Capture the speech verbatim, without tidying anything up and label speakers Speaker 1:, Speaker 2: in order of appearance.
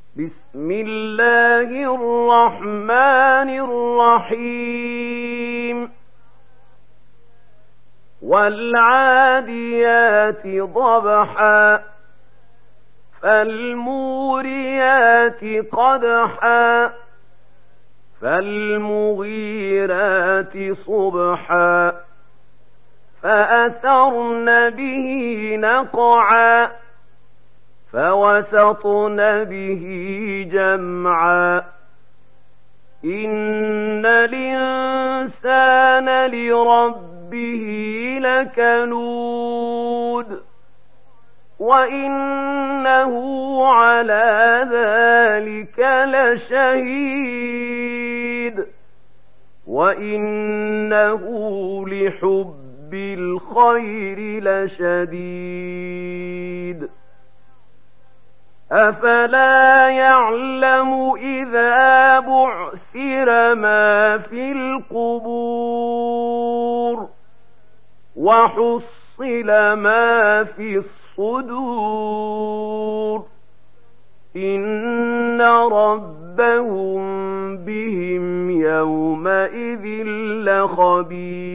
Speaker 1: بسم الله الرحمن الرحيم والعاديات ضبحا فالموريات قدحا فالمغيرات صبحا فأثرن به نقعا فوسطن به جمعا إن الإنسان لربه لكنود وإنه على ذلك لشهيد وإنه لحب الخير لشديد أفلا يعلم إذا بعثر ما في القبور وحصل ما في الصدور إن ربهم بهم يومئذ لخبير